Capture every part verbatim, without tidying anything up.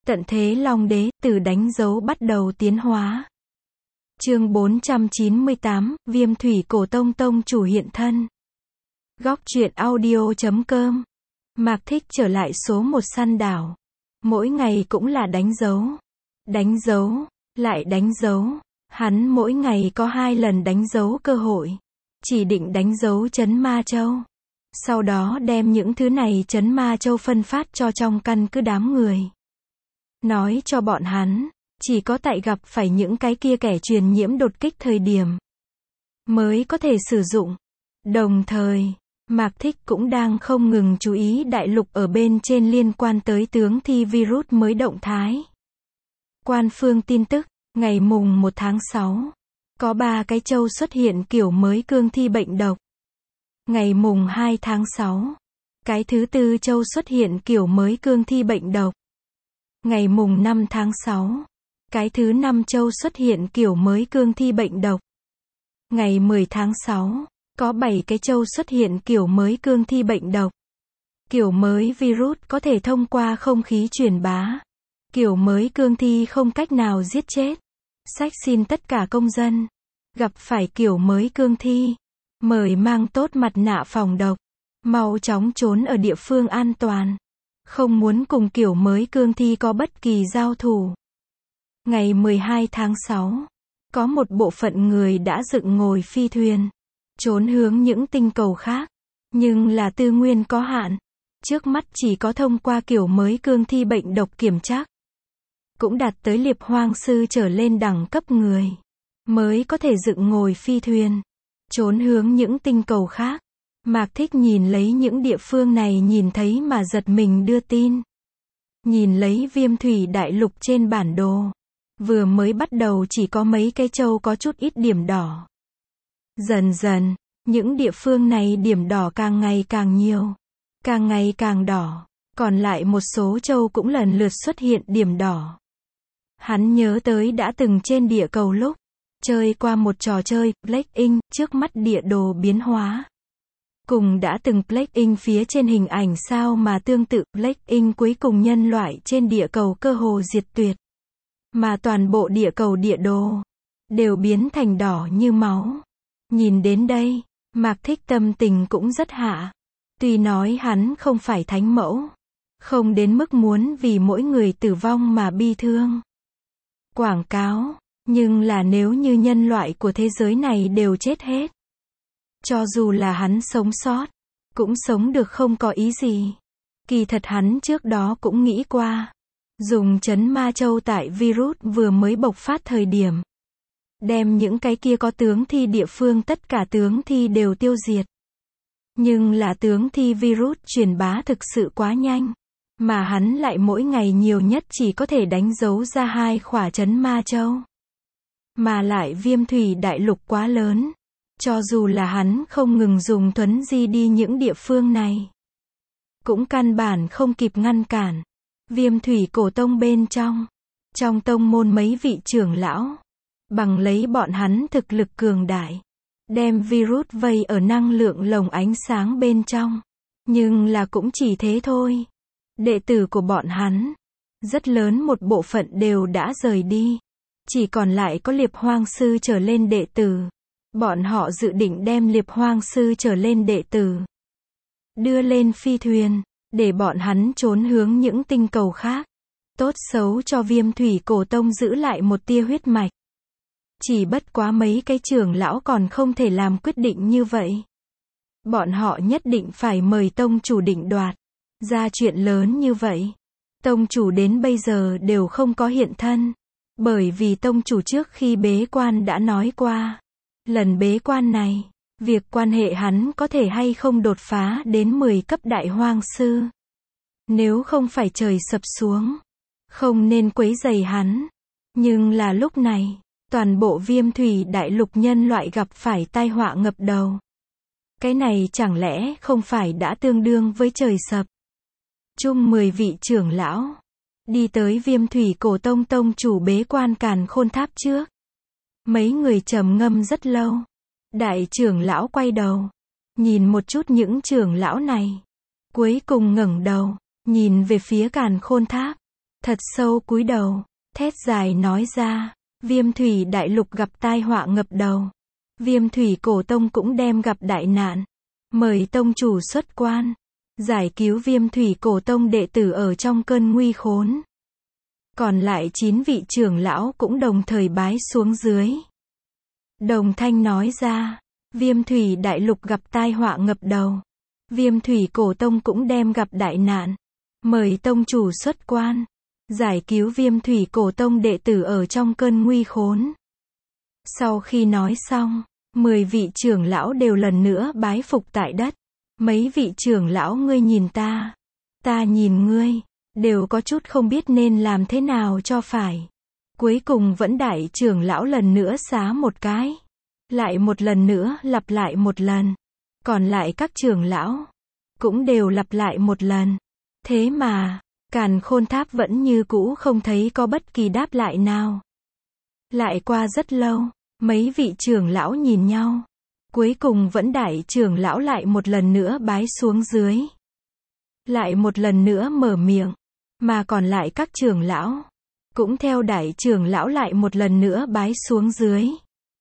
Tận thế Long Đế, từ đánh dấu bắt đầu tiến hóa. Chương bốn trăm chín mươi tám, Viêm Thủy Cổ Tông Tông chủ hiện thân. Góc truyện audio chấm com. Mạc Thích trở lại số một săn đảo. Mỗi ngày cũng là đánh dấu. Đánh dấu, lại đánh dấu. Hắn mỗi ngày có hai lần đánh dấu cơ hội. Chỉ định đánh dấu trấn Ma Châu. Sau đó đem những thứ này trấn Ma Châu phân phát cho trong căn cứ đám người. Nói cho bọn hắn, chỉ có tại gặp phải những cái kia kẻ truyền nhiễm đột kích thời điểm, mới có thể sử dụng. Đồng thời, Mạc Thích cũng đang không ngừng chú ý đại lục ở bên trên liên quan tới tướng thi virus mới động thái. Quan phương tin tức, ngày mùng một tháng sáu, có ba cái châu xuất hiện kiểu mới cương thi bệnh độc. Ngày mùng hai tháng sáu, cái thứ tư châu xuất hiện kiểu mới cương thi bệnh độc. Ngày mùng năm tháng sáu, cái thứ năm châu xuất hiện kiểu mới cương thi bệnh độc. Ngày mười tháng sáu, có bảy cái châu xuất hiện kiểu mới cương thi bệnh độc. Kiểu mới virus có thể thông qua không khí truyền bá. Kiểu mới cương thi không cách nào giết chết. Sách xin tất cả công dân gặp phải kiểu mới cương thi, mời mang tốt mặt nạ phòng độc, mau chóng trốn ở địa phương an toàn. Không muốn cùng kiểu mới cương thi có bất kỳ giao thủ. Ngày mười hai tháng sáu, có một bộ phận người đã dựng ngồi phi thuyền, trốn hướng những tinh cầu khác, nhưng là tư nguyên có hạn. Trước mắt chỉ có thông qua kiểu mới cương thi bệnh độc kiểm tra, cũng đạt tới liệp hoang sư trở lên đẳng cấp người, mới có thể dựng ngồi phi thuyền, trốn hướng những tinh cầu khác. Mạc Thích nhìn lấy những địa phương này nhìn thấy mà giật mình đưa tin. Nhìn lấy Viêm Thủy Đại Lục trên bản đồ. Vừa mới bắt đầu chỉ có mấy cái châu có chút ít điểm đỏ. Dần dần, những địa phương này điểm đỏ càng ngày càng nhiều. Càng ngày càng đỏ. Còn lại một số châu cũng lần lượt xuất hiện điểm đỏ. Hắn nhớ tới đã từng trên địa cầu lúc chơi qua một trò chơi, Black Ink, trước mắt địa đồ biến hóa. Cùng đã từng Black Ink phía trên hình ảnh sao mà tương tự, Black Ink cuối cùng nhân loại trên địa cầu cơ hồ diệt tuyệt. Mà toàn bộ địa cầu địa đồ đều biến thành đỏ như máu. Nhìn đến đây, Mạc Thích tâm tình cũng rất hạ. Tuy nói hắn không phải thánh mẫu, không đến mức muốn vì mỗi người tử vong mà bi thương. Quảng cáo, nhưng là nếu như nhân loại của thế giới này đều chết hết, cho dù là hắn sống sót, cũng sống được không có ý gì. Kỳ thật hắn trước đó cũng nghĩ qua, dùng trấn Ma Châu tại virus vừa mới bộc phát thời điểm, đem những cái kia có tướng thi địa phương tất cả tướng thi đều tiêu diệt. Nhưng là tướng thi virus truyền bá thực sự quá nhanh, mà hắn lại mỗi ngày nhiều nhất chỉ có thể đánh dấu ra hai khỏa trấn Ma Châu. Mà lại Viêm Thủy Đại Lục quá lớn. Cho dù là hắn không ngừng dùng thuấn di đi những địa phương này, cũng căn bản không kịp ngăn cản. Viêm Thủy Cổ Tông bên trong, trong tông môn mấy vị trưởng lão, bằng lấy bọn hắn thực lực cường đại, đem virus vây ở năng lượng lồng ánh sáng bên trong. Nhưng là cũng chỉ thế thôi. Đệ tử của bọn hắn, rất lớn một bộ phận đều đã rời đi. Chỉ còn lại có liệp hoang sư trở lên đệ tử. Bọn họ dự định đem liệp hoang sư trở lên đệ tử, đưa lên phi thuyền, để bọn hắn trốn hướng những tinh cầu khác. Tốt xấu cho Viêm Thủy Cổ Tông giữ lại một tia huyết mạch. Chỉ bất quá mấy cái trưởng lão còn không thể làm quyết định như vậy. Bọn họ nhất định phải mời tông chủ định đoạt. Ra chuyện lớn như vậy, tông chủ đến bây giờ đều không có hiện thân. Bởi vì tông chủ trước khi bế quan đã nói qua, lần bế quan này, việc quan hệ hắn có thể hay không đột phá đến mười cấp đại hoang sư. Nếu không phải trời sập xuống, không nên quấy rầy hắn. Nhưng là lúc này, toàn bộ Viêm Thủy Đại Lục nhân loại gặp phải tai họa ngập đầu. Cái này chẳng lẽ không phải đã tương đương với trời sập? Chung mười vị trưởng lão, đi tới Viêm Thủy Cổ Tông tông chủ bế quan Càn Khôn Tháp trước. Mấy người trầm ngâm rất lâu. Đại trưởng lão quay đầu, nhìn một chút những trưởng lão này. Cuối cùng ngẩng đầu, nhìn về phía Càn Khôn Tháp. thật sâu cúi đầu, thét dài nói ra, Viêm thủy đại lục gặp tai họa ngập đầu. Viêm thủy cổ tông cũng đem gặp đại nạn. Mời tông chủ xuất quan, giải cứu viêm thủy cổ tông đệ tử ở trong cơn nguy khốn. Còn lại chín vị trưởng lão cũng đồng thời bái xuống dưới. Đồng thanh nói ra, viêm thủy đại lục gặp tai họa ngập đầu. Viêm thủy cổ tông cũng đem gặp đại nạn. Mời tông chủ xuất quan, giải cứu viêm thủy cổ tông đệ tử ở trong cơn nguy khốn. Sau khi nói xong, mười vị trưởng lão đều lần nữa bái phục tại đất. Mấy vị trưởng lão ngươi nhìn ta, ta nhìn ngươi, đều có chút không biết nên làm thế nào cho phải. Cuối cùng vẫn đại trưởng lão lần nữa xá một cái. Lại một lần nữa lặp lại một lần. Còn lại các trưởng lão cũng đều lặp lại một lần. Thế mà, Càn Khôn Tháp vẫn như cũ không thấy có bất kỳ đáp lại nào. Lại qua rất lâu, mấy vị trưởng lão nhìn nhau. Cuối cùng vẫn đại trưởng lão lại một lần nữa bái xuống dưới. Lại một lần nữa mở miệng. Mà còn lại các trưởng lão cũng theo đại trưởng lão lại một lần nữa bái xuống dưới.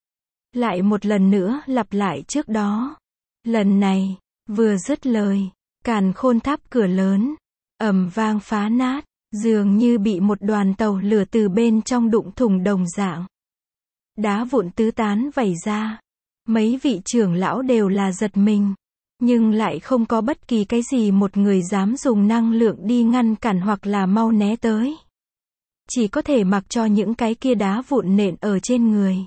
Lại một lần nữa lặp lại trước đó. Lần này, vừa dứt lời, Càn Khôn Tháp cửa lớn ầm vang phá nát, dường như bị một đoàn tàu lửa từ bên trong đụng thủng đồng dạng. Đá vụn tứ tán vẩy ra. Mấy vị trưởng lão đều là giật mình, nhưng lại không có bất kỳ cái gì một người dám dùng năng lượng đi ngăn cản hoặc là mau né tới. Chỉ có thể mặc cho những cái kia đá vụn nện ở trên người.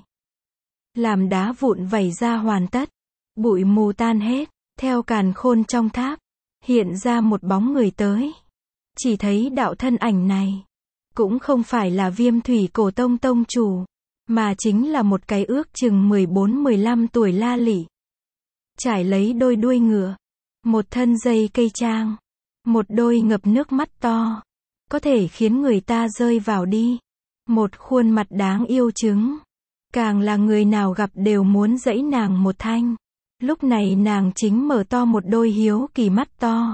Làm đá vụn vẩy ra hoàn tất, bụi mù tan hết, theo càn khôn trong tháp, hiện ra một bóng người tới. Chỉ thấy đạo thân ảnh này, cũng không phải là viêm thủy cổ tông tông chủ, mà chính là một cái ước chừng mười bốn mười lăm tuổi la lị. Trải lấy đôi đuôi ngựa, một thân dây cây trang, một đôi ngập nước mắt to, có thể khiến người ta rơi vào đi. Một khuôn mặt đáng yêu trứng, càng là người nào gặp đều muốn dẫy nàng một thanh. Lúc này nàng chính mở to một đôi hiếu kỳ mắt to,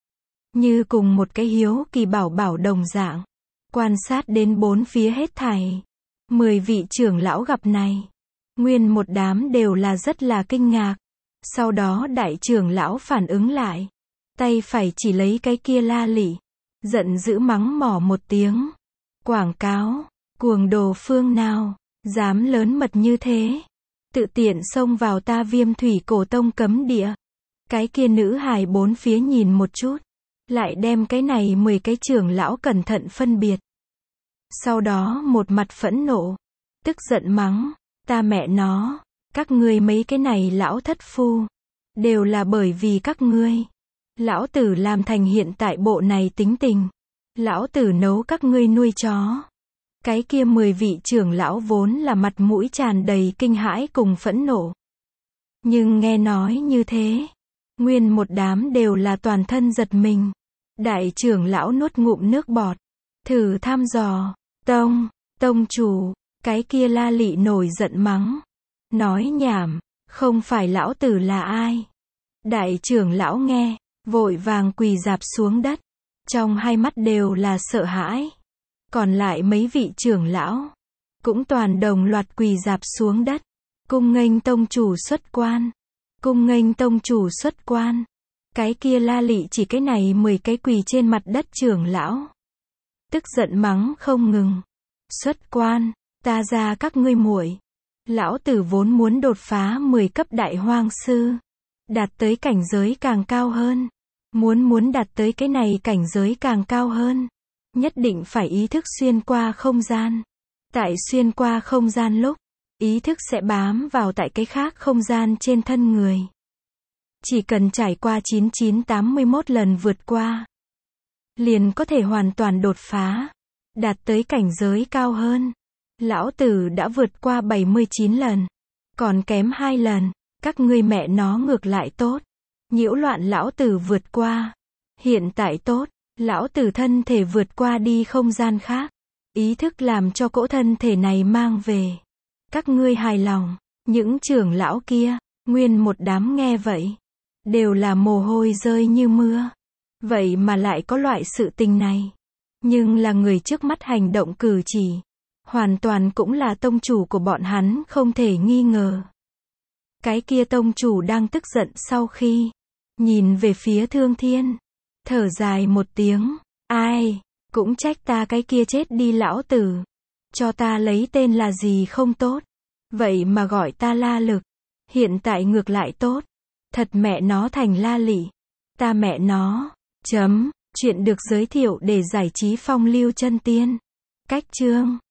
như cùng một cái hiếu kỳ bảo bảo đồng dạng, quan sát đến bốn phía hết thảy. Mười vị trưởng lão gặp này, nguyên một đám đều là rất là kinh ngạc. Sau đó đại trưởng lão phản ứng lại, tay phải chỉ lấy cái kia la lị, giận dữ mắng mỏ một tiếng. Quảng cáo, cuồng đồ phương nào, dám lớn mật như thế, tự tiện xông vào ta viêm thủy cổ tông cấm địa. Cái kia nữ hài bốn phía nhìn một chút, lại đem cái này mười cái trưởng lão cẩn thận phân biệt. Sau đó một mặt phẫn nộ, tức giận mắng, ta mẹ nó, các ngươi mấy cái này lão thất phu, đều là bởi vì các ngươi. Lão tử làm thành hiện tại bộ này tính tình. Lão tử nấu các ngươi nuôi chó. Cái kia mười vị trưởng lão vốn là mặt mũi tràn đầy kinh hãi cùng phẫn nộ. Nhưng nghe nói như thế, nguyên một đám đều là toàn thân giật mình. Đại trưởng lão nuốt ngụm nước bọt, thử thăm dò, tông, tông chủ, cái kia la lị nổi giận mắng. Nói nhảm, không phải lão tử là ai. Đại trưởng lão nghe, vội vàng quỳ rạp xuống đất, trong hai mắt đều là sợ hãi. Còn lại mấy vị trưởng lão, cũng toàn đồng loạt quỳ rạp xuống đất, cung nghênh tông chủ xuất quan, cung nghênh tông chủ xuất quan. Cái kia la lị chỉ cái này mười cái quỳ trên mặt đất trưởng lão, tức giận mắng không ngừng. Xuất quan, ta ra các ngươi muội. Lão tử vốn muốn đột phá mười cấp đại hoang sư, đạt tới cảnh giới càng cao hơn. Muốn muốn đạt tới cái này cảnh giới càng cao hơn, nhất định phải ý thức xuyên qua không gian. Tại xuyên qua không gian lúc, ý thức sẽ bám vào tại cái khác không gian trên thân người. Chỉ cần trải qua chín chín tám mươi mốt lần vượt qua, liền có thể hoàn toàn đột phá, đạt tới cảnh giới cao hơn. Lão tử đã vượt qua bảy mươi chín lần, còn kém hai lần, các ngươi mẹ nó ngược lại tốt. Nhiễu loạn lão tử vượt qua. Hiện tại tốt, lão tử thân thể vượt qua đi không gian khác. Ý thức làm cho cỗ thân thể này mang về. Các ngươi hài lòng. Những trưởng lão kia, nguyên một đám nghe vậy, đều là mồ hôi rơi như mưa. Vậy mà lại có loại sự tình này. Nhưng là người trước mắt hành động cử chỉ, hoàn toàn cũng là tông chủ của bọn hắn không thể nghi ngờ. Cái kia tông chủ đang tức giận sau khi nhìn về phía Thương Thiên, thở dài một tiếng, ai, cũng trách ta cái kia chết đi lão tử, cho ta lấy tên là gì không tốt, vậy mà gọi ta La Lực, hiện tại ngược lại tốt, thật mẹ nó thành La Lị, ta mẹ nó, chấm, chuyện được giới thiệu để giải trí phong lưu chân tiên, cách chương.